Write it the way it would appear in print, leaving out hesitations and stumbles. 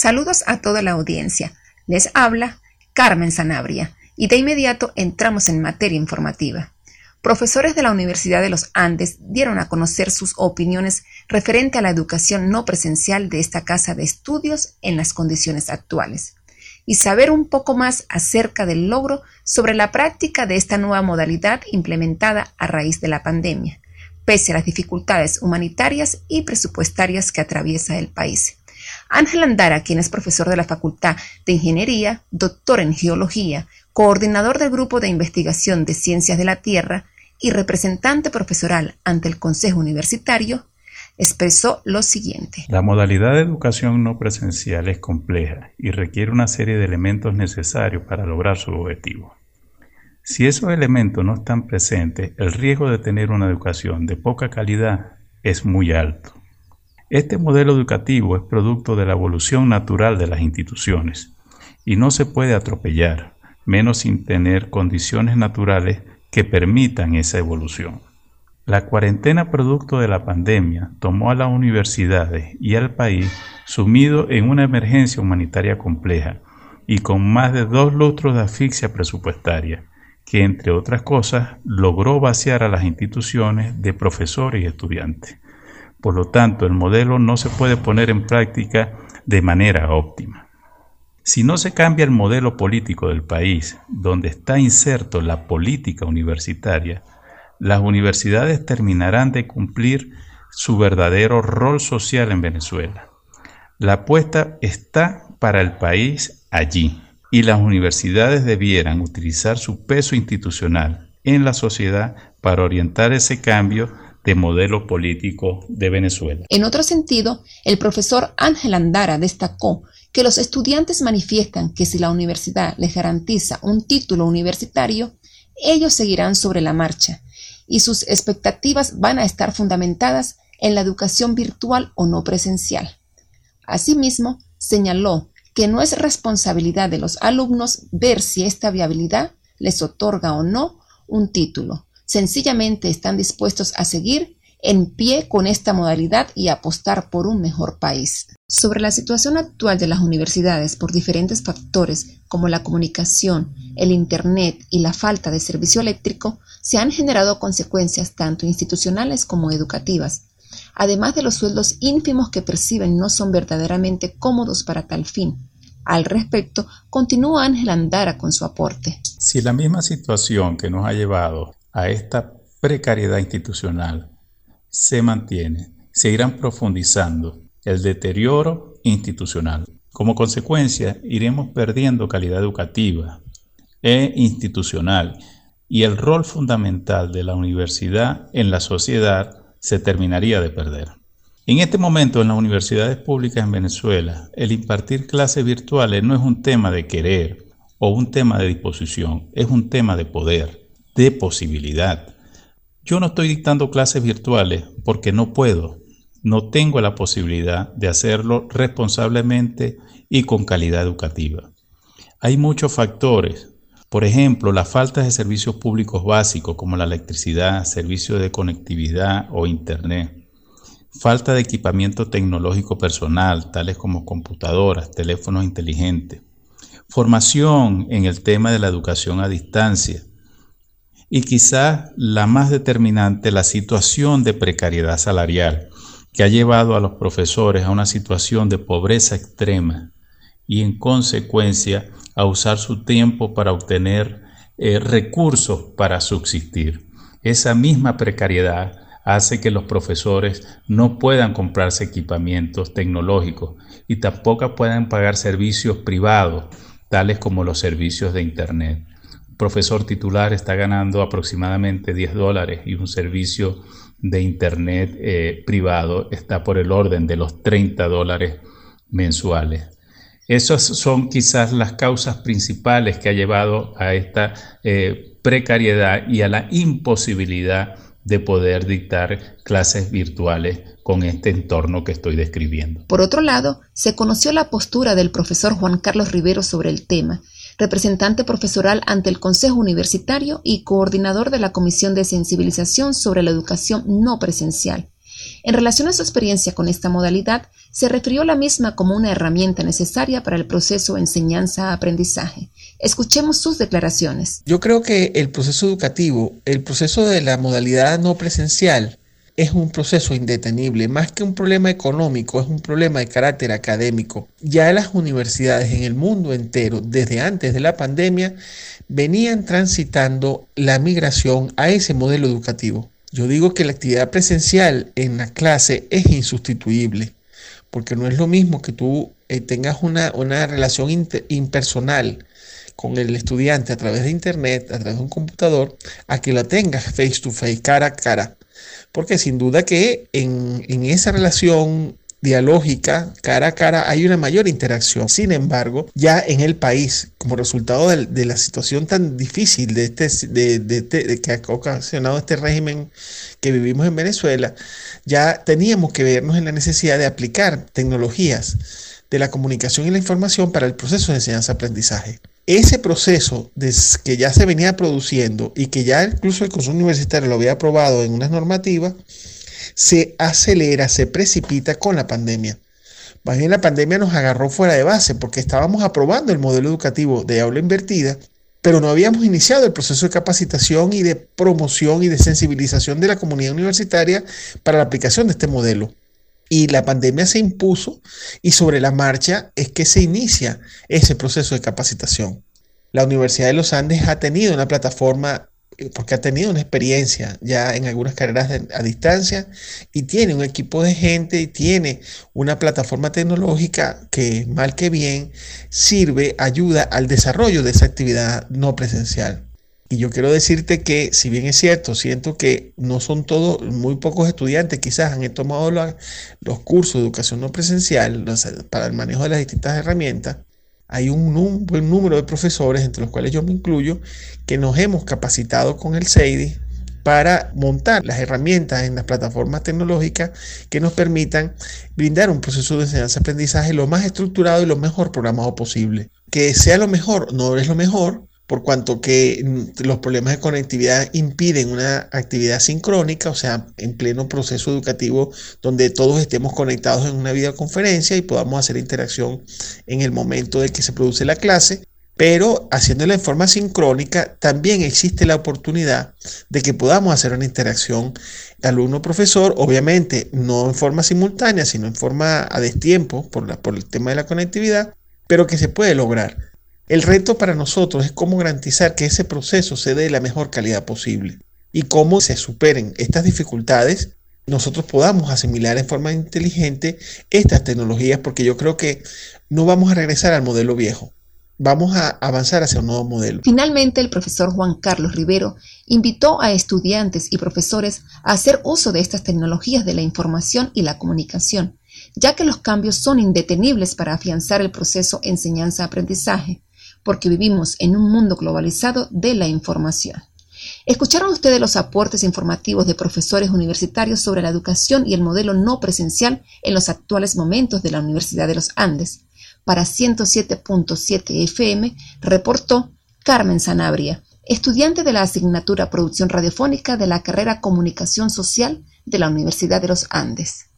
Saludos a toda la audiencia. Les habla Carmen Sanabria y de inmediato entramos en materia informativa. Profesores de la Universidad de los Andes dieron a conocer sus opiniones referente a la educación no presencial de esta casa de estudios en las condiciones actuales y saber un poco más acerca del logro sobre la práctica de esta nueva modalidad implementada a raíz de la pandemia, pese a las dificultades humanitarias y presupuestarias que atraviesa el país. Ángel Andara, quien es profesor de la Facultad de Ingeniería, doctor en Geología, coordinador del Grupo de Investigación de Ciencias de la Tierra y representante profesoral ante el Consejo Universitario, expresó lo siguiente. La modalidad de educación no presencial es compleja y requiere una serie de elementos necesarios para lograr su objetivo. Si esos elementos no están presentes, el riesgo de tener una educación de poca calidad es muy alto. Este modelo educativo es producto de la evolución natural de las instituciones y no se puede atropellar, menos sin tener condiciones naturales que permitan esa evolución. La cuarentena producto de la pandemia tomó a las universidades y al país sumido en una emergencia humanitaria compleja y con más de 2 lustros de asfixia presupuestaria, que entre otras cosas logró vaciar a las instituciones de profesores y estudiantes. Por lo tanto, el modelo no se puede poner en práctica de manera óptima. Si no se cambia el modelo político del país, donde está inserto la política universitaria, las universidades terminarán de cumplir su verdadero rol social en Venezuela. La apuesta está para el país allí, y las universidades debieran utilizar su peso institucional en la sociedad para orientar ese cambio de modelo político de Venezuela. En otro sentido, el profesor Ángel Andara destacó que los estudiantes manifiestan que si la universidad les garantiza un título universitario, ellos seguirán sobre la marcha y sus expectativas van a estar fundamentadas en la educación virtual o no presencial. Asimismo, señaló que no es responsabilidad de los alumnos ver si esta viabilidad les otorga o no un título. Sencillamente están dispuestos a seguir en pie con esta modalidad y apostar por un mejor país. Sobre la situación actual de las universidades por diferentes factores como la comunicación, el Internet y la falta de servicio eléctrico, se han generado consecuencias tanto institucionales como educativas. Además de los sueldos ínfimos que perciben no son verdaderamente cómodos para tal fin. Al respecto, continúa Ángel Andara con su aporte. Si la misma situación que nos ha llevado a esta precariedad institucional se mantiene, se irán profundizando el deterioro institucional. Como consecuencia, iremos perdiendo calidad educativa e institucional y el rol fundamental de la universidad en la sociedad se terminaría de perder. En este momento, en las universidades públicas en Venezuela, el impartir clases virtuales no es un tema de querer o un tema de disposición, es un tema de poder, de posibilidad. Yo no estoy dictando clases virtuales porque no puedo, no tengo la posibilidad de hacerlo responsablemente y con calidad educativa. Hay muchos factores, por ejemplo, la falta de servicios públicos básicos como la electricidad, servicios de conectividad o internet, falta de equipamiento tecnológico personal, tales como computadoras, teléfonos inteligentes, formación en el tema de la educación a distancia, y quizás la más determinante, la situación de precariedad salarial que ha llevado a los profesores a una situación de pobreza extrema y en consecuencia a usar su tiempo para obtener recursos para subsistir. Esa misma precariedad hace que los profesores no puedan comprarse equipamientos tecnológicos y tampoco puedan pagar servicios privados, tales como los servicios de Internet. Un profesor titular está ganando aproximadamente $10 y un servicio de Internet privado está por el orden de los $30 mensuales. Esas son quizás las causas principales que ha llevado a esta precariedad y a la imposibilidad de poder dictar clases virtuales con este entorno que estoy describiendo. Por otro lado, se conoció la postura del profesor Juan Carlos Rivero sobre el tema, representante profesoral ante el Consejo Universitario y coordinador de la Comisión de Sensibilización sobre la Educación No Presencial, En relación a su experiencia con esta modalidad, se refirió a la misma como una herramienta necesaria para el proceso enseñanza-aprendizaje. Escuchemos sus declaraciones. Yo creo que el proceso educativo, el proceso de la modalidad no presencial, es un proceso indetenible. Más que un problema económico, es un problema de carácter académico. Ya las universidades en el mundo entero, desde antes de la pandemia, venían transitando la migración a ese modelo educativo. Yo digo que la actividad presencial en la clase es insustituible, porque no es lo mismo que tú tengas una relación impersonal con el estudiante a través de internet, a través de un computador, a que la tengas face to face, cara a cara. Porque sin duda que en esa relación dialógica, cara a cara, hay una mayor interacción. Sin embargo, ya en el país, como resultado de la situación tan difícil que ha ocasionado este régimen que vivimos en Venezuela, ya teníamos que vernos en la necesidad de aplicar tecnologías de la comunicación y la información para el proceso de enseñanza-aprendizaje. Ese proceso que ya se venía produciendo y que ya incluso el Consejo Universitario lo había aprobado en unas normativas, se acelera, se precipita con la pandemia. Más bien la pandemia nos agarró fuera de base porque estábamos aprobando el modelo educativo de aula invertida, pero no habíamos iniciado el proceso de capacitación y de promoción y de sensibilización de la comunidad universitaria para la aplicación de este modelo. Y la pandemia se impuso y sobre la marcha es que se inicia ese proceso de capacitación. La Universidad de los Andes ha tenido una plataforma porque ha tenido una experiencia ya en algunas carreras a distancia y tiene un equipo de gente y tiene una plataforma tecnológica que mal que bien sirve, ayuda al desarrollo de esa actividad no presencial. Y yo quiero decirte que, si bien es cierto, siento que no son todos, muy pocos estudiantes quizás han tomado los cursos de educación no presencial para el manejo de las distintas herramientas. Hay un buen número de profesores, entre los cuales yo me incluyo, que nos hemos capacitado con el CEIDI para montar las herramientas en las plataformas tecnológicas que nos permitan brindar un proceso de enseñanza-aprendizaje lo más estructurado y lo mejor programado posible. Que sea lo mejor, no es lo mejor, por cuanto que los problemas de conectividad impiden una actividad sincrónica, o sea, en pleno proceso educativo donde todos estemos conectados en una videoconferencia y podamos hacer interacción en el momento de que se produce la clase, pero haciéndola en forma sincrónica también existe la oportunidad de que podamos hacer una interacción alumno-profesor, obviamente no en forma simultánea, sino en forma a destiempo por el tema de la conectividad, pero que se puede lograr. El reto para nosotros es cómo garantizar que ese proceso se dé la mejor calidad posible y cómo se superen estas dificultades, nosotros podamos asimilar en forma inteligente estas tecnologías, porque yo creo que no vamos a regresar al modelo viejo, vamos a avanzar hacia un nuevo modelo. Finalmente, el profesor Juan Carlos Rivero invitó a estudiantes y profesores a hacer uso de estas tecnologías de la información y la comunicación, ya que los cambios son indetenibles para afianzar el proceso enseñanza-aprendizaje, porque vivimos en un mundo globalizado de la información. Escucharon ustedes los aportes informativos de profesores universitarios sobre la educación y el modelo no presencial en los actuales momentos de la Universidad de los Andes. Para 107.7 FM reportó Carmen Sanabria, estudiante de la asignatura Producción Radiofónica de la carrera Comunicación Social de la Universidad de los Andes.